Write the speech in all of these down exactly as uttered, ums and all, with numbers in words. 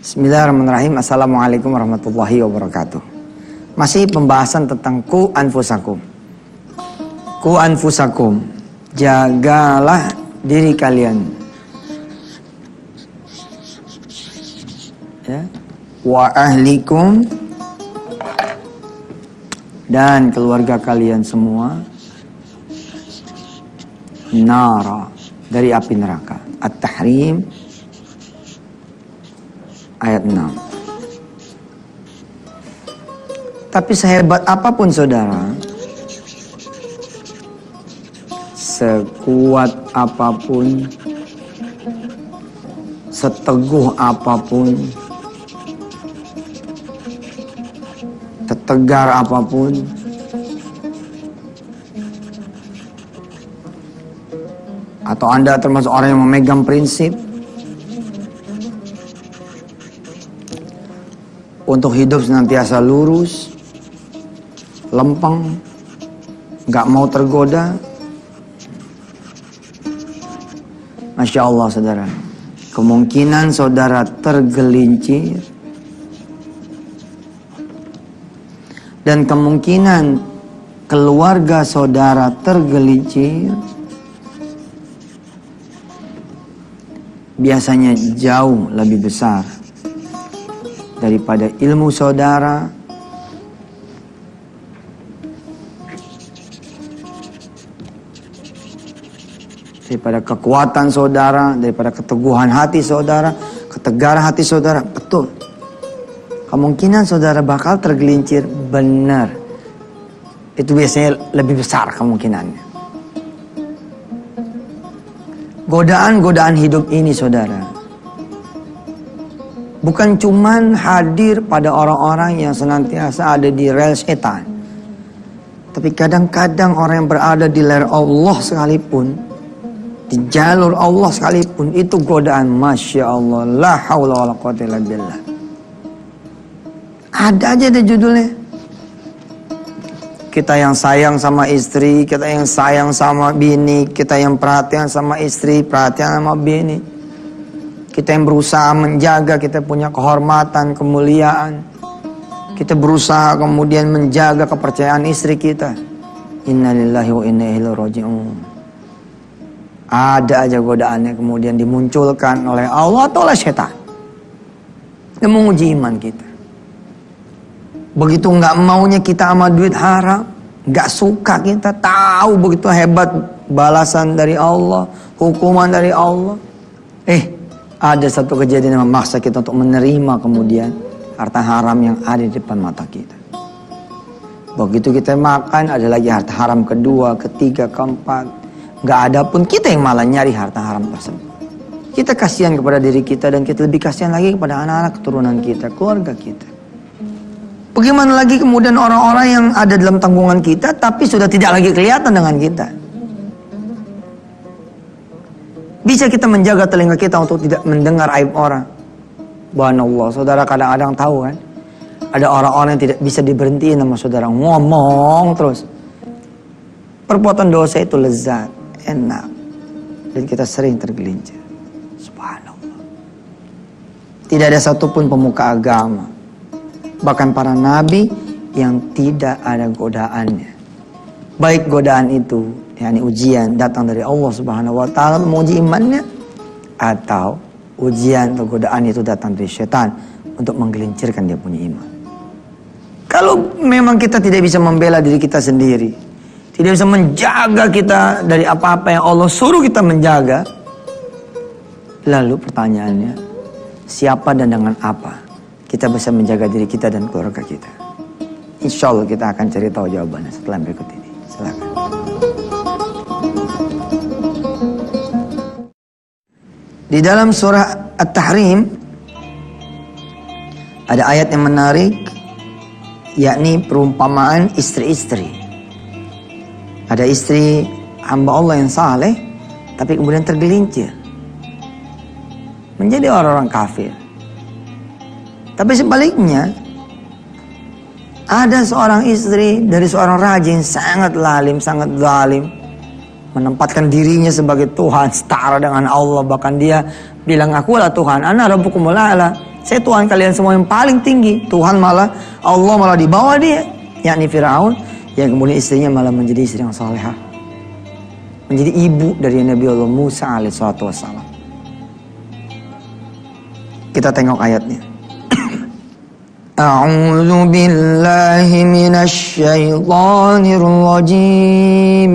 Bismillahirrahmanirrahim. Assalamualaikum warahmatullahi wabarakatuh. Masih pembahasan tentang ku anfusakum. Ku anfusakum, jagalah diri kalian. Ya. Wa ahlikum, dan keluarga kalian semua, nara, dari api neraka. At-Tahrim ayat enam. Tapi sehebat apapun saudara, sekuat apapun, seteguh apapun, setegar apapun, atau Anda termasuk orang yang memegang prinsip untuk hidup senantiasa lurus, lempeng, gak mau tergoda. Masya Allah saudara, kemungkinan saudara tergelincir dan kemungkinan keluarga saudara tergelincir biasanya jauh lebih besar daripada ilmu saudara, daripada kekuatan saudara, daripada keteguhan hati saudara, ketegaran hati saudara. Betul, kemungkinan saudara bakal tergelincir, benar. Itu biasanya lebih besar kemungkinannya. Godaan-godaan hidup ini saudara, bukan cuman hadir pada orang-orang yang senantiasa ada di rel setan. Tapi kadang-kadang orang yang berada di layar Allah sekalipun, di jalur Allah sekalipun, itu godaan. Masya Allah, la haula wa la quwwata illa billah. Ada aja deh judulnya. Kita yang sayang sama istri, kita yang sayang sama bini, kita yang perhatian sama istri, perhatian sama bini. Kita yang berusaha menjaga, kita punya kehormatan, kemuliaan. Kita berusaha kemudian menjaga kepercayaan istri kita. Inna lillahi wa inna ilaihi raji'un. Ada aja godaannya kemudian dimunculkan oleh Allah atau oleh setan yang menguji iman kita. Begitu nggak maunya kita sama duit haram, nggak suka kita, tahu begitu hebat balasan dari Allah, hukuman dari Allah. Eh, ada satu kejadian yang memaksa kita untuk menerima kemudian harta haram yang ada di depan mata kita. Begitu kita makan, ada lagi harta haram kedua, ketiga, keempat. Nggak ada pun kita yang malah nyari harta haram tersebut. Kita kasihan kepada diri kita dan kita lebih kasihan lagi kepada anak-anak keturunan kita, keluarga kita. Bagaimana lagi kemudian orang-orang yang ada dalam tanggungan kita tapi sudah tidak lagi kelihatan dengan kita. Bisa kita menjaga telinga kita untuk tidak mendengar aib orang. Subhanallah, saudara kadang-kadang tahu kan, ada orang-orang yang tidak bisa diberhentiin sama saudara, ngomong terus. Perbuatan dosa itu lezat, enak, dan kita sering tergelincir. Subhanallah. Tidak ada satupun pemuka agama, bahkan para nabi, yang tidak ada godaannya. Baik godaan itu, yakni ujian datang dari Allah Subhanahu wa taala menguji imannya, atau ujian atau godaan itu datang dari setan untuk menggelincirkan dia punya iman. Kalau memang kita tidak bisa membela diri kita sendiri, tidak bisa menjaga kita dari apa-apa yang Allah suruh kita menjaga, lalu pertanyaannya, siapa dan dengan apa kita bisa menjaga diri kita dan keluarga kita? Insya Allah kita akan cari tahu jawabannya setelah berikut ini. Silakan. Di dalam surah At-Tahrim ada ayat yang menarik, yakni perumpamaan istri-istri. Ada istri hamba Allah yang saleh, tapi kemudian tergelincir menjadi orang-orang kafir. Tapi sebaliknya, ada seorang istri dari seorang raja yang sangat lalim, sangat zalim, menempatkan dirinya sebagai Tuhan, setara dengan Allah. Bahkan dia bilang, akulah Tuhan, ana rabbukumul a'la. Saya Tuhan kalian semua yang paling tinggi. Tuhan malah, Allah malah di bawah dia, yakni Fir'aun, yang kemudian istrinya malah menjadi istri yang salehah, menjadi ibu dari Nabi Allah Musa alaihissalatu wassalam. Kita tengok ayatnya. A'udzu billahi minasy syaithanir rajim.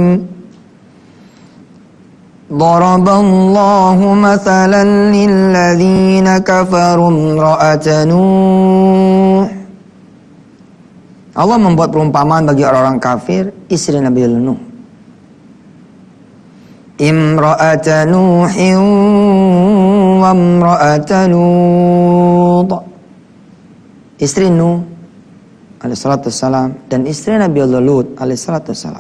Daraballahu mathalan lilladzina kafaru imra'ata Nuh. Allah membuat perumpamaan bagi orang-orang kafir, istri Nabi Nuh. Imra'ata Nuhin wa imra'ata Lut. Istri Nuh alaihissalatu wassalam dan istri Nabi Allah Lut alaihissalatu wassalam.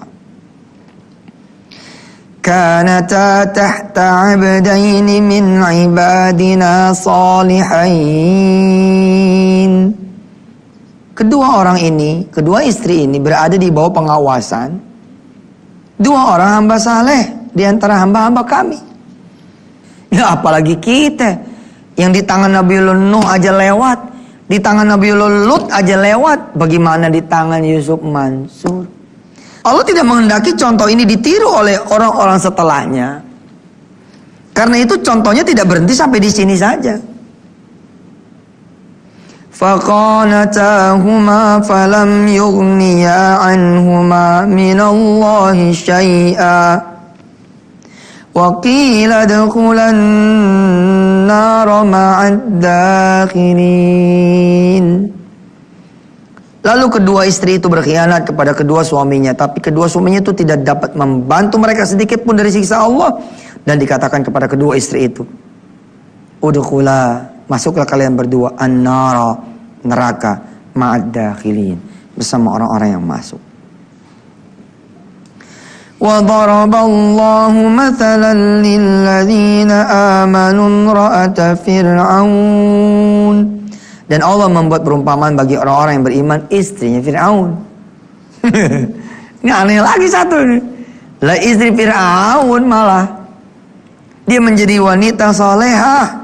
Kanata tahta 'abdaini min 'ibadina salihain. Kedua orang ini, kedua istri ini berada di bawah pengawasan dua orang hamba saleh di antara hamba-hamba kami. Ya apalagi kita yang di tangan Nabi Nuh aja lewat, di tangan Nabi Lut aja lewat, bagaimana di tangan Yusuf Mansur? Allah tidak menghendaki contoh ini ditiru oleh orang-orang setelahnya. Karena itu contohnya tidak berhenti sampai di sini saja. فَقَانَتَاهُمَا فَلَمْ يُغْنِيَا عَنْهُمَا مِنَ اللَّهِ شَيْئًا وَقِيلَ ادْخُلَا النَّارَ مَعَ الدَّاخِلِينَ. Lalu kedua istri itu berkhianat kepada kedua suaminya, tapi kedua suaminya itu tidak dapat membantu mereka sedikit pun dari siksa Allah. Dan dikatakan kepada kedua istri itu, udkhula, masuklah kalian berdua an-nara, neraka, ma'ad dakhilin, bersama orang-orang yang masuk. Wa daraballahu mathalan lilladzina amanu imra'ata Fir'aun. Dan Allah membuat perumpamaan bagi orang-orang yang beriman, istrinya Fir'aun. Ini aneh lagi satu nih. Lah istri Fir'aun malah dia menjadi wanita salehah.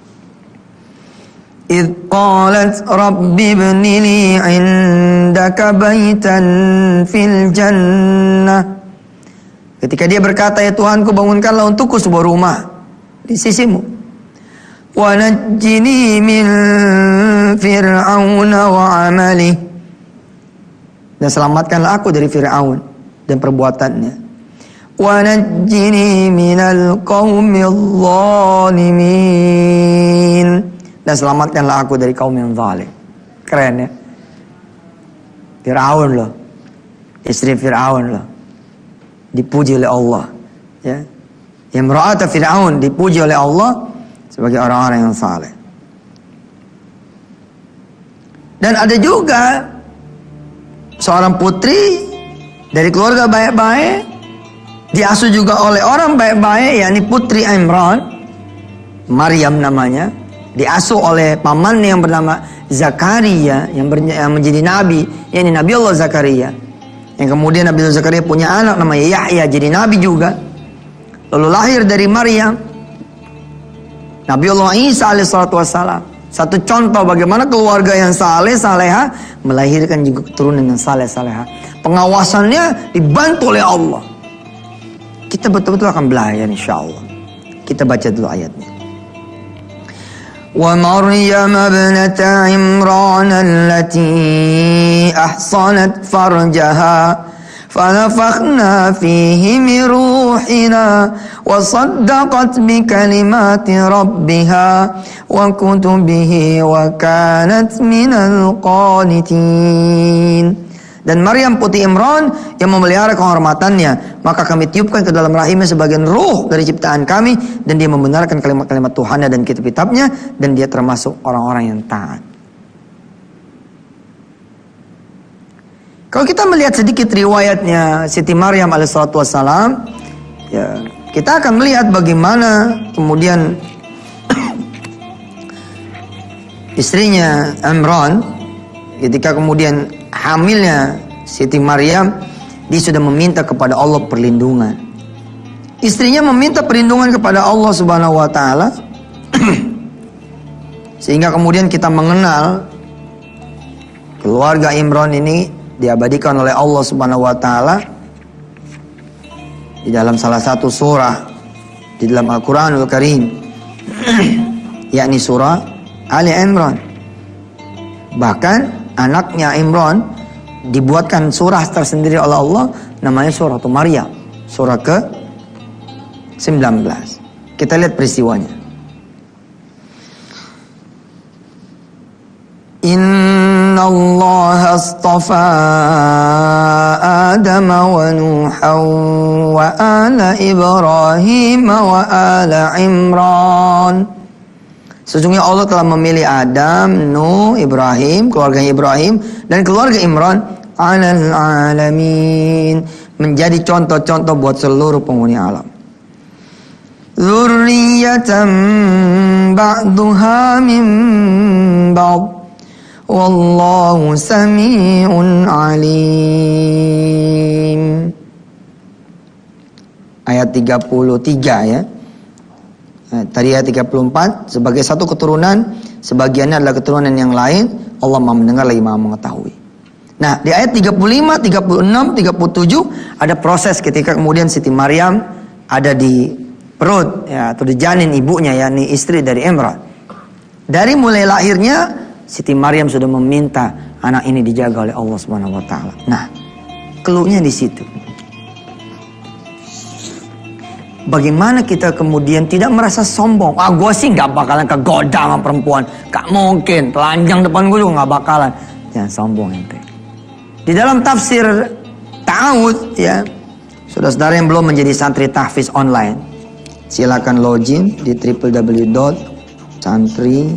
إذ قالت رب ابن لي عندك بيتا في الجنة. Ketika dia berkata, ya Tuhanku, bangunkanlah untukku sebuah rumah di sisimu. Wa najjini min fir'auna wa amalihi. Dan selamatkanlah aku dari Fir'aun dan perbuatannya. Wa najjini minal qaumil zalimin. Dan selamatkanlah aku dari kaum yang zalim. Keren ya. Fir'aun loh, istri Fir'aun loh, dipuji oleh Allah ya. Imra'ata Fir'aun dipuji oleh Allah sebagai orang-orang yang saleh. Dan ada juga seorang putri dari keluarga baik-baik, diasuh juga oleh orang baik-baik, yakni putri Imran, Maryam namanya, diasuh oleh pamannya yang bernama Zakaria, yang, yang menjadi nabi, yakni Nabi Allah Zakaria. Yang kemudian Nabi Allah Zakaria punya anak namanya Yahya, jadi nabi juga. Lalu lahir dari Maryam Nabi Allah Isa alaihissalatu wassalam. Satu contoh bagaimana keluarga yang saleh saleha melahirkan juga keturunan yang saleh saleha. Pengawasannya dibantu oleh Allah. Kita betul-betul akan belajar insyaallah. Kita baca dulu ayatnya. وَمَرْيَمَ ابْنَتَ عِمْرَانَ الَّتِي أَحْصَنَتْ فَرْجَهَا فَنَفَخْنَا فِيهِ مِنْ رُوحِنَا وَصَدَّقَتْ بِكَلِمَاتِ رَبِّهَا وَكُتُبِهِ وَكَانَتْ مِنَ الْقَانِتِينَ. Dan Maryam putri Imran yang memelihara kehormatannya, maka kami tiupkan ke dalam rahimnya sebagian ruh dari ciptaan kami, dan dia membenarkan kalimat-kalimat Tuhannya dan kitab-kitabnya, dan dia termasuk orang-orang yang taat. Kalau kita melihat sedikit riwayatnya Siti Maryam alaihissalatu wassalam, ya, kita akan melihat bagaimana kemudian istrinya Imran ketika kemudian hamilnya Siti Maryam, dia sudah meminta kepada Allah perlindungan. Istrinya meminta perlindungan kepada Allah Subhanahu wa taala Sehingga kemudian kita mengenal keluarga Imran ini diabadikan oleh Allah Subhanahu wa taala di dalam salah satu surah di dalam Al-Qur'anul Karim yakni surah Ali Imran. Bahkan anaknya Imran dibuatkan surah tersendiri oleh Allah, namanya surah Maryam, surah ke sembilan belas. Kita lihat peristiwanya. Inna Allah astafa Adam wa Nuhan wa ala Ibrahim wa ala Imran. Sesungguhnya Allah telah memilih Adam, Nuh, Ibrahim, keluarga Ibrahim dan keluarga Imran alal alamin, menjadi contoh-contoh buat seluruh penghuni alam. Dzurriyyatan ba'duha min ba'd. Wallahu sami'un alim. Ayat tiga puluh tiga ya. Tadi ayat tiga puluh empat, sebagai satu keturunan, sebagiannya adalah keturunan yang lain. Allah Maha mendengar lagi Maha mengetahui. Nah, di ayat tiga puluh lima, tiga puluh enam, tiga puluh tujuh ada proses ketika kemudian Siti Maryam ada di perut ya, atau di janin ibunya, yakni istri dari Imran. Dari mulai lahirnya Siti Maryam sudah meminta anak ini dijaga oleh Allah Subhanahu wa taala. Nah, keluhnya di situ. Bagaimana kita kemudian tidak merasa sombong? Ah, gue sih nggak bakalan kegoda sama perempuan. Gak mungkin, telanjang depan gue juga nggak bakalan. Jangan sombong ente. Di dalam tafsir Ta'awudz ya, saudara-saudara yang belum menjadi santri tahfiz online, silakan login di w w w dot santri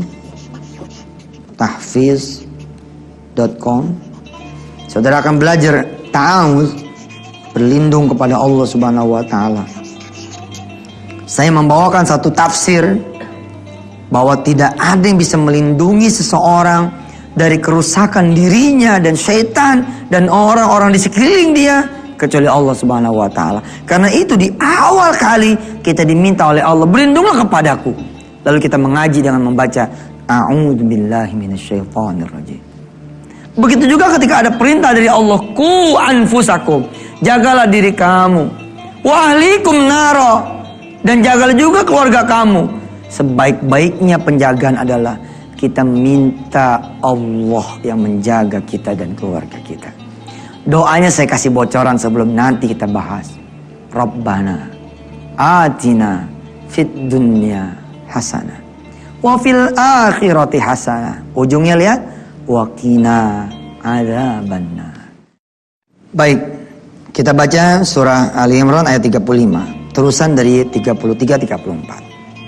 tahfiz dot com. Saudara akan belajar ta'awudz, berlindung kepada Allah Subhanahu wa taala. Saya membawakan satu tafsir bahwa tidak ada yang bisa melindungi seseorang dari kerusakan dirinya dan syaitan dan orang-orang di sekeliling dia kecuali Allah Subhanahu wa taala. Karena itu di awal kali kita diminta oleh Allah, berlindunglah kepadaku. Lalu kita mengaji dengan membaca a'udzubillahi minasyaitonirrajim. Begitu juga ketika ada perintah dari Allah, qu anfusakum, jagalah diri kamu, wa ahlikum naro, dan jagalah juga keluarga kamu. Sebaik-baiknya penjagaan adalah kita minta Allah yang menjaga kita dan keluarga kita. Doanya saya kasih bocoran sebelum nanti kita bahas. Rabbana atina fid dunya hasanah wa fil akhirati hasanah. Ujungnya lihat, wa qina adzabannar. Baik, kita baca surah Ali Imran ayat tiga puluh lima, terusan dari tiga puluh tiga tiga puluh empat.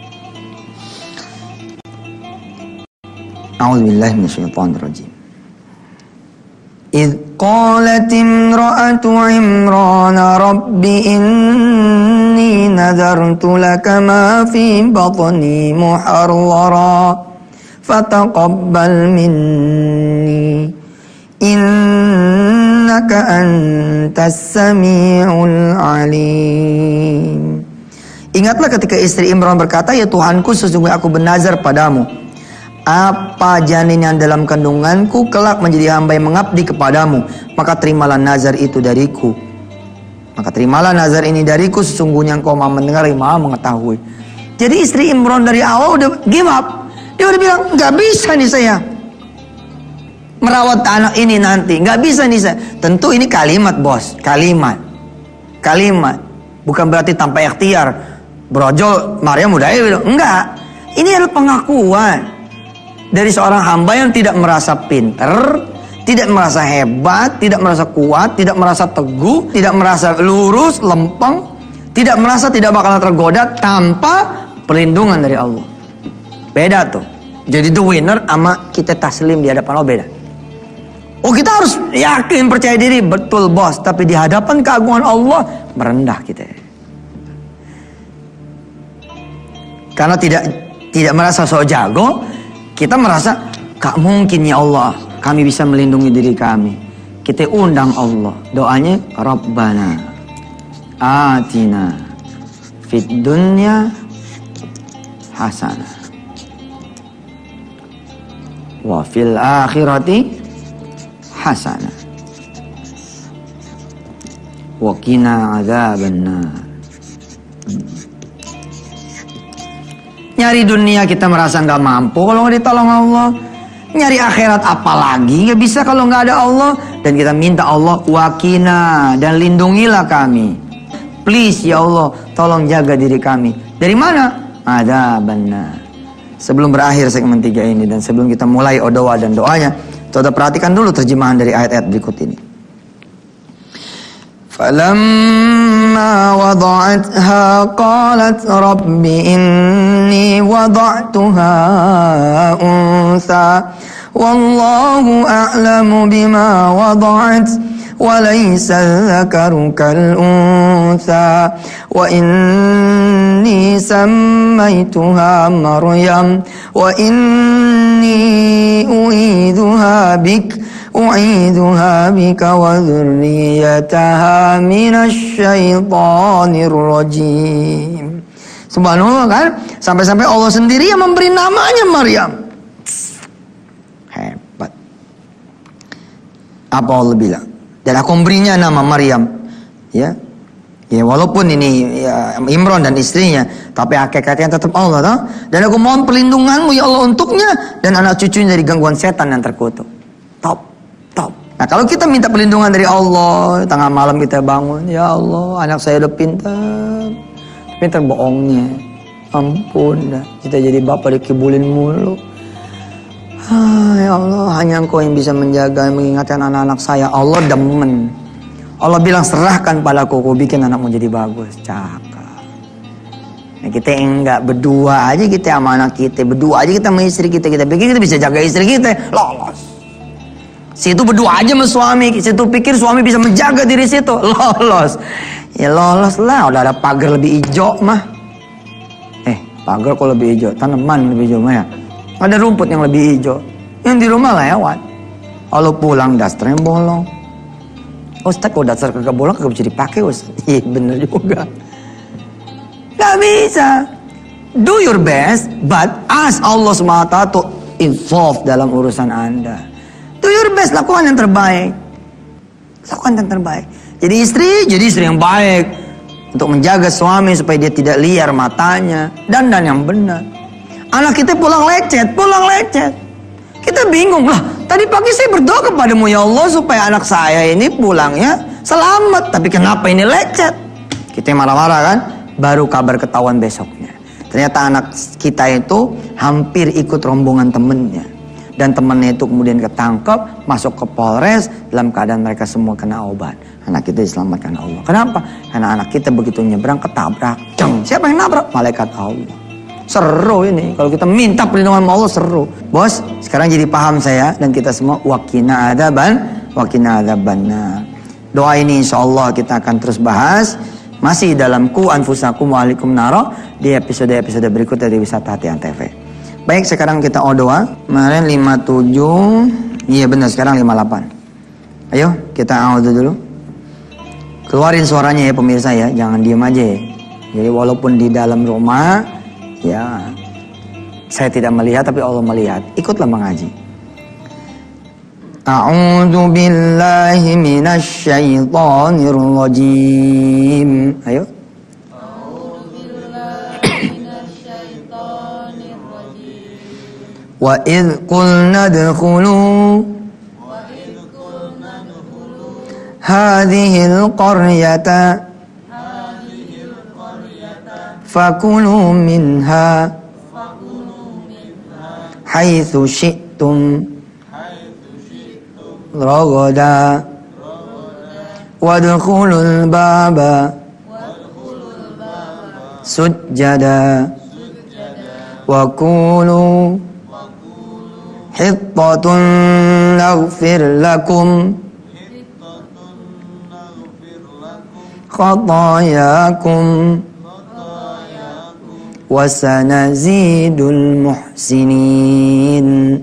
A'udzubillahi minasyaitonir rajim. إذ قالت امرأة عمران رب إني نذرت لك ما في بطني محررا فتقبل مني إنك أنت السميع العليم. Ingatlah ketika istri Imran berkata, ya Tuhanku, sesungguhnya aku bernazar padamu, apa janin yang dalam kandunganku kelak menjadi hamba yang mengabdi kepadamu, maka terimalah nazar itu dariku. Maka terimalah nazar ini dariku, sesungguhnya engkau maha mendengar, maha mengetahui. Jadi istri Imran dari awal udah give up. Dia udah bilang, gak bisa nih saya merawat anak ini nanti, gak bisa nih saya. Tentu ini kalimat bos, kalimat Kalimat bukan berarti tanpa ikhtiar brojol Maryam udah bilang, enggak. Ini adalah pengakuan dari seorang hamba yang tidak merasa pinter, tidak merasa hebat, tidak merasa kuat, tidak merasa teguh, tidak merasa lurus, lempeng, tidak merasa tidak bakalan tergoda tanpa perlindungan dari Allah. Beda tuh. Jadi itu winner sama kita taslim di hadapan Allah, beda. Oh, kita harus yakin, percaya diri, betul bos, tapi di hadapan keagungan Allah merendah kita. Karena tidak tidak merasa sok jago, kita merasa, gak mungkin ya Allah kami bisa melindungi diri kami. Kita undang Allah. Doanya, Rabbana atina fid dunya hasanah wa fil akhirati hasanah wa qina adzabannar. Nyari dunia kita merasa nggak mampu kalau nggak ditolong Allah. Nyari akhirat apalagi nggak bisa kalau nggak ada Allah. Dan kita minta Allah wakina, dan lindungilah kami. Please ya Allah, tolong jaga diri kami. Dari mana? Ada benar. Sebelum berakhir segmen tiga ini dan sebelum kita mulai doa dan doanya, saudara perhatikan dulu terjemahan dari ayat-ayat berikut ini. فَلَمَّا وَضَعَتْهَا قَالَتْ رَبِّ إِنِّي وَضَعْتُهَا أُنْثَى وَاللَّهُ أَعْلَمُ بِمَا وَضَعَتْ وَلَيْسَ الذَّكَرُ كَالْأُنْثَى وَإِنِّي سَمَّيْتُهَا مَرْيَمَ وَإِنِّي أُعِيذُهَا بِكَ أعيذها بك وذريتها من الشيطان الرجيم. Subhanallah kan, sampai-sampai Allah sendiri yang memberi namanya Maryam. Hebat. Apa Allah bilang? Dan aku memberinya nama Maryam. Ya, ya walaupun ini ya, Imran dan istrinya, tapi hakikatnya tetap Allah. Toh? Dan aku mohon perlindunganmu ya Allah untuknya dan anak cucunya dari gangguan setan yang terkutuk. Top. Nah kalau kita minta perlindungan dari Allah, tengah malam kita bangun, ya Allah anak saya udah pintar, pintar bohongnya, ampun dah, kita jadi bapak dikibulin mulu. Ah, ya Allah hanya Engkau yang bisa menjaga, mengingatkan anak-anak saya. Allah demen, Allah bilang serahkan padaku, aku bikin anakmu jadi bagus, cakap. Nah kita enggak, berdua aja kita sama anak kita, berdua aja kita sama istri kita, kita pikir kita bisa jaga istri kita, lolos. Situ berdua aja sama suami, situ pikir suami bisa menjaga diri situ, lolos. Ya lolos lah, udah ada pagar lebih hijau mah. Eh, pagar kok lebih hijau, tanaman lebih hijau mah ya. Ada rumput yang lebih hijau, yang di rumah lewat. Kalau pulang dasternya bolong. Ustaz kok dasar kagak bolong kagak bisa dipakai Ustaz. Iya bener juga. Gak bisa. Do your best, but ask Allah subhanahu wa taala to involve dalam urusan Anda. Do your best, lakukan yang terbaik. Lakukan yang terbaik. Jadi istri, jadi istri yang baik. Untuk menjaga suami supaya dia tidak liar matanya. Dan dan yang benar. Anak kita pulang lecet, pulang lecet. Kita bingung lah. Tadi pagi saya berdoa kepadamu ya Allah supaya anak saya ini pulangnya selamat. Tapi kenapa ini lecet? Kita marah-marah kan? Baru kabar ketahuan besoknya. Ternyata anak kita itu hampir ikut rombongan temennya. Dan temannya itu kemudian ketangkep, masuk ke Polres, dalam keadaan mereka semua kena obat. Anak kita diselamatkan Allah. Kenapa? Karena anak kita begitu nyebrang ketabrak. Ceng. Siapa yang nabrak? Malaikat Allah. Seru ini. Kalau kita minta perlindungan Allah seru. Bos, sekarang jadi paham saya dan kita semua. Waqina adzaban, waqina adzabannar. Doa ini insya Allah kita akan terus bahas. Masih dalam Ku Anfusakum wa Ahlikum Naro di episode-episode berikutnya dari Wisata Hati Antv. Baik, sekarang kita oh doa. Kemarin lima puluh tujuh. Iya benar, sekarang lima puluh delapan. Ayo kita auzu dulu. Keluarin suaranya ya pemirsa ya, jangan diem aja ya. Jadi walaupun di dalam rumah ya saya tidak melihat tapi Allah melihat. Ikutlah mengaji. A'udzu billahi minasy syaithanir rajim. Ayo. Wa idh qulna adkhulu hadhil qaryata fakulu minha haitsu syi'tum ragada wadkhulul baba sujjada wa qulu hittatun naghfir lakum khatayakum wa sanazidul muhsinin.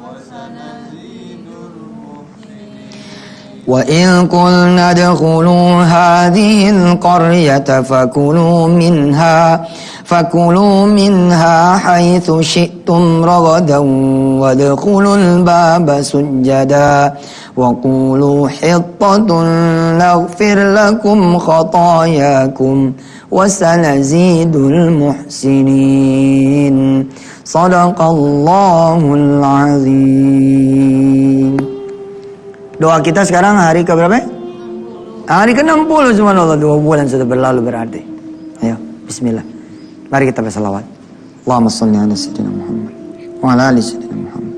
Wa in qulna adkhulu hadhil qaryata fakulu minha فكلوا منها حيث شئتم رغدا وادخلوا الباب سجدا وقولوا حطة نغفر لكم خطاياكم وسنزيد المحسنين صدق الله العظيم. Doa kita sekarang hari ke berapa? Hari ke enam puluh, subhanallah, dua bulan sudah berlalu berarti. Ayo, bismillah. Mari kita bersalawat. Allahumma shalli ala sayyidina Muhammad wa ala ali sayyidina Muhammad.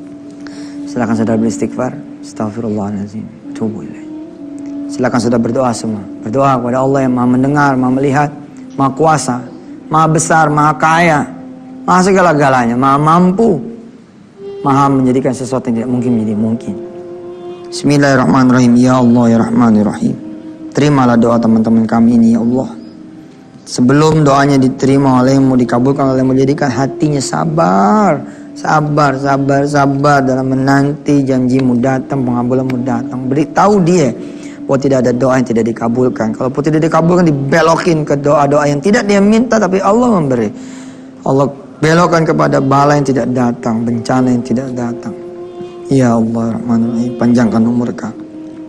Silakan saudara beristighfar. Astaghfirullahaladzim. Tubu ilaih. Silakan saudara berdoa semua. Berdoa kepada Allah yang Maha mendengar, Maha melihat, Maha kuasa, Maha besar, Maha kaya, Maha segala-galanya, Maha mampu, Maha menjadikan sesuatu yang tidak mungkin menjadi mungkin. Bismillahirrahmanirrahim. Ya Allah ya Rahman ya Rahim. Terimalah doa teman-teman kami ini ya Allah. Sebelum doanya diterima olehmu, dikabulkan olehmu, jadikan hatinya sabar. Sabar, sabar, sabar dalam menanti janjimu datang, pengabulanmu datang. Beritahu dia bahwa tidak ada doa yang tidak dikabulkan. Kalau tidak dikabulkan, dibelokin ke doa-doa yang tidak dia minta tapi Allah memberi. Allah belokkan kepada bala yang tidak datang, bencana yang tidak datang. Ya Allah Rahman Rahim, panjangkan umur kami.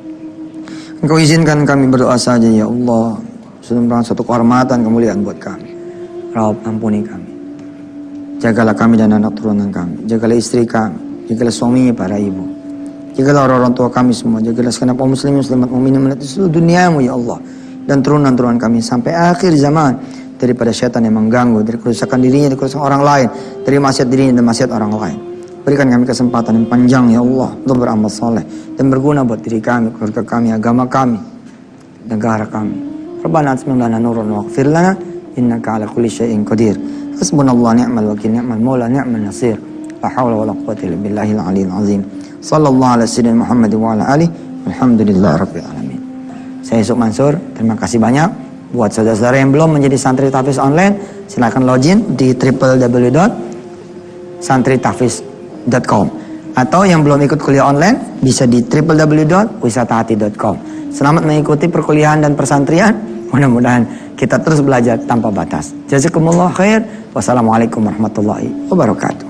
Engkau izinkan kami berdoa saja ya Allah. Sudah merupakan suatu kehormatan, kemuliaan buat kami. Rabb, ampuni kami. Jagalah kami dan anak turunan kami. Jagalah istri kami. Jagalah suami, para ibu. Jagalah orang-orang tua kami semua. Jagalah segenap kaum muslimin, muslimat, mukminin di seluruh duniamu ya Allah. Dan turunan-turunan kami sampai akhir zaman. Daripada syaitan yang mengganggu, dari kerusakan dirinya, dari kerusakan orang lain, dari maksiat dirinya dan maksiat orang lain. Berikan kami kesempatan yang panjang ya Allah untuk beramal saleh dan berguna buat diri kami, keluarga kami, agama kami, negara kami. Rabbana atina lana nuran waghfir lana innaka ala kulli syai'in qadir. Hasbunallahu ni'mal wakil, ni'mal maula, ni'mal nasir. La haula wala quwwata illa billahil aliyyil azim. Sallallahu ala sayyidina Muhammad wa ala alihi walhamdulillahirabbil alamin. Saya Yusuf Mansur, terima kasih banyak. Buat saudara-saudara yang belum menjadi santri tahfiz online, silakan login di w w w dot santri tahfiz dot com atau yang belum ikut kuliah online bisa di w w w dot wisatahati dot com. Selamat mengikuti perkuliahan dan persantrian. Mudah-mudahan kita terus belajar tanpa batas. Jazakumullah khair. Wassalamualaikum warahmatullahi wabarakatuh.